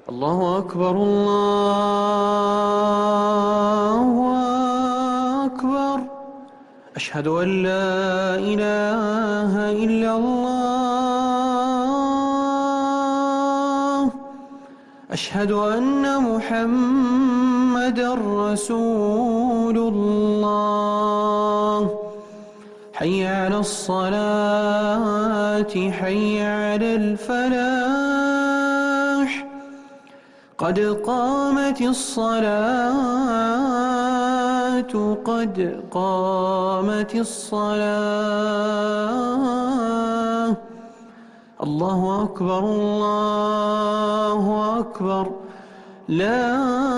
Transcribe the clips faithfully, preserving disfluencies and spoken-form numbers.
الله أكبر الله أكبر. أشهد أن لا إله إلا الله. أشهد أن محمدًا رسول الله. حي على الصلاة حي على الفلاح. قد قامت الصلاة قد قامت الصلاة. الله أكبر الله أكبر. لا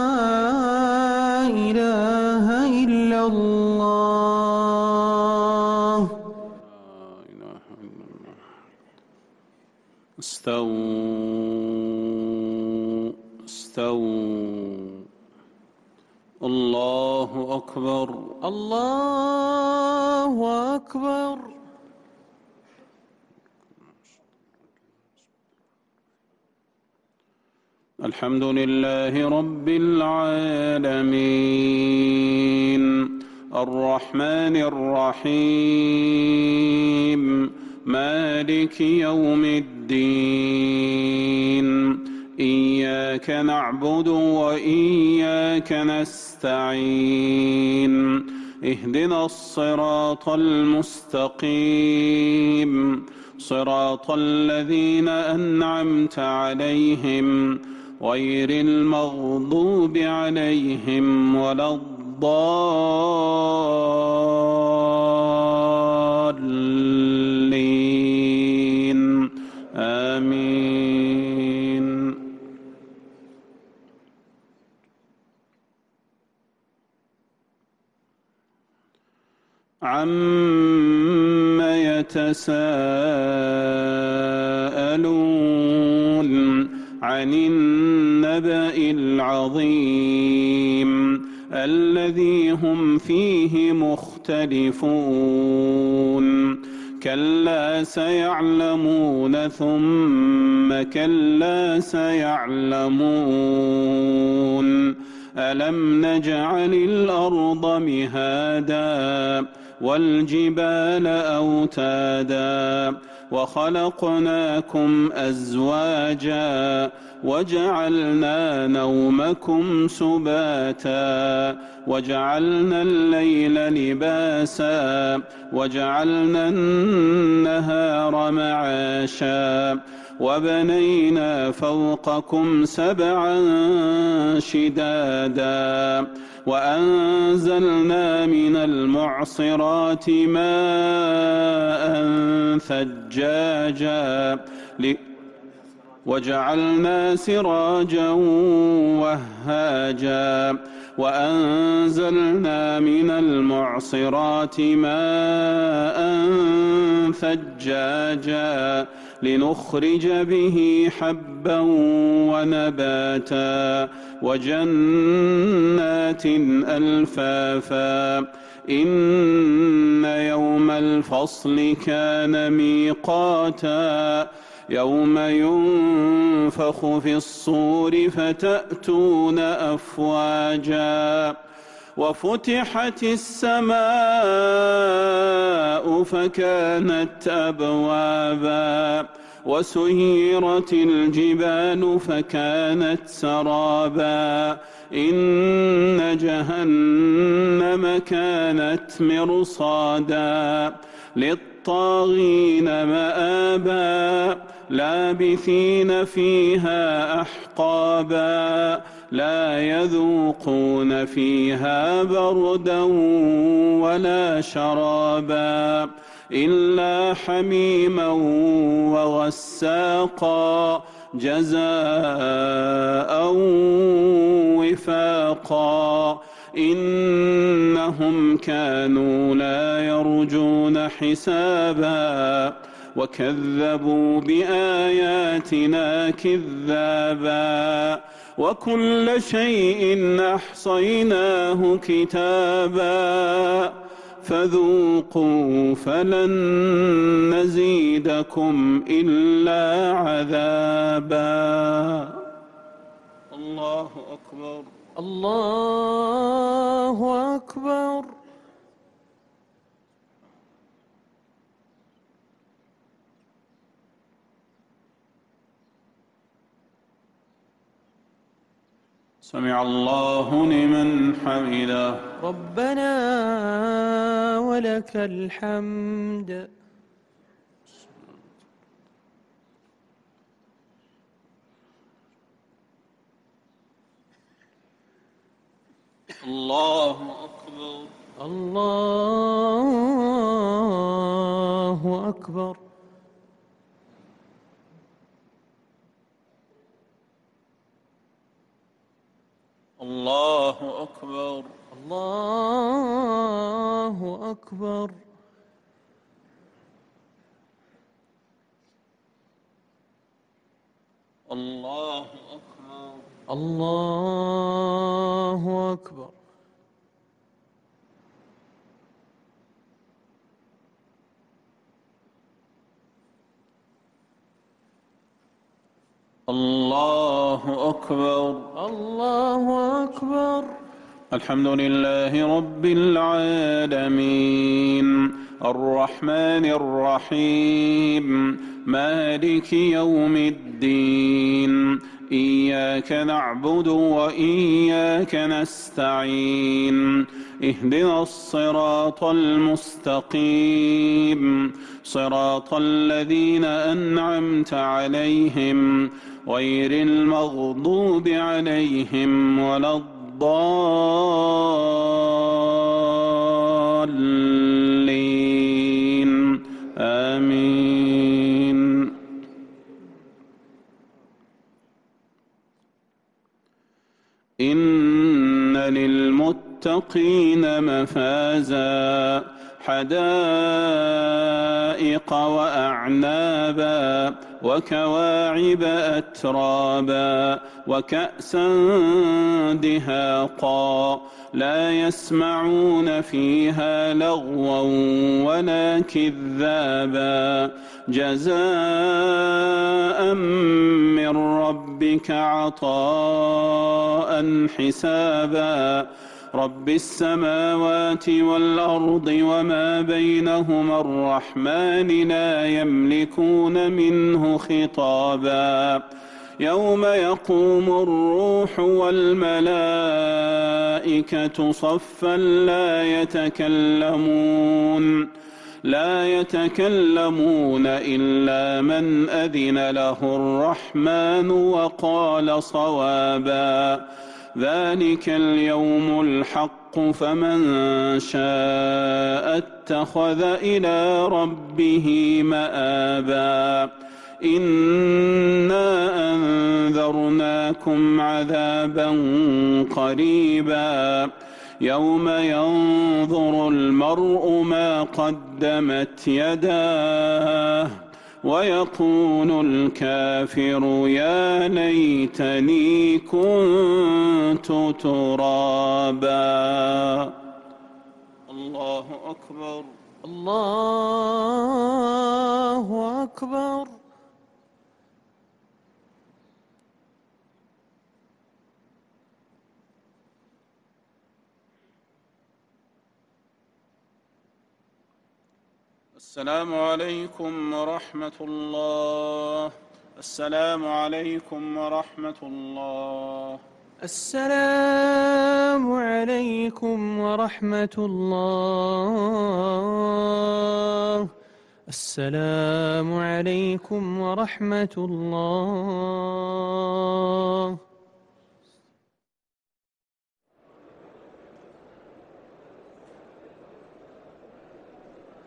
إله إلا الله. لا إله إلا الله. استووا استووا. الله أكبر الله أكبر. الحمد لله رب العالمين الرحمن الرحيم مالك يوم الدين. إياك نعبد وإياك نستعين. اهدنا الصراط المستقيم صراط الذين أنعمت عليهم غير المغضوب عليهم ولا الضالين. آمين. عَمَّ يتساءلون عن النبأ العظيم الذي هم فيه مختلفون. كلا سيعلمون ثم كلا سيعلمون. ألم نجعل الأرض مهادا والجبال أوتادا وخلقناكم أزواجا وجعلنا نومكم سباتا وجعلنا الليل لباسا وجعلنا النهار معاشا وبنينا فوقكم سبعا شدادا وأنزلنا من المعصرات ماء ثجاجا وجعلنا سراجا وهاجا وأنزلنا من المعصرات ماء ثجاجا لنخرج به حبا ونباتا وجنات ألفافا. إن يوم الفصل كان ميقاتا يوم ينفخ في الصور فتأتون أفواجا وفتحت السماء فكانت أبوابا وسيرت الجبال فكانت سرابا. إن جهنم كانت مرصادا للطاغين مآبا لابثين فيها أحقابا لا يذوقون فيها بردا ولا شرابا إلا حميما وغساقا جزاء وفاقا. إنهم كانوا لا يرجون حسابا وكذبوا بآياتنا كذابا وكل شيء أحصيناه كتابا فذوقوا فلن نزيدكم إلا عذابا. الله أكبر. الله أكبر. سمع الله لمن حمده. ربنا ولك الحمد. الله أكبر. الله أكبر. الله أكبر. الله أكبر. الله أكبر. الله أكبر. الله أكبر. الله أكبر. الحمد لله رب العالمين الرحمن الرحيم مالك يوم الدين إياك نعبد وإياك نستعين اهدنا الصراط المستقيم صراط الذين أنعمت عليهم غير المغضوب عليهم ولا الضالين آمين. إن للمتقين مفازا حدائق وأعنابا وكواعب أترابا وكأسا دهاقا لا يسمعون فيها لغوا ولا كذابا جزاء من ربك عطاء حسابا رب السماوات والأرض وما بينهما الرحمن لا يملكون منه خطابا يوم يقوم الروح والملائكة صفا لا يتكلمون لا يتكلمون إلا من أذن له الرحمن وقال صوابا ذلك اليوم الحق فمن شاء اتخذ إلى ربه مآبا إنا أنذرناكم عذابا قريبا يوم ينظر المرء ما قدمت يداه ويقول الكافر يا ليتني كنت ترابا. الله أكبر. الله أكبر. السلام عليكم ورحمة الله. السلام عليكم ورحمة الله. السلام عليكم ورحمة الله. السلام عليكم ورحمة الله.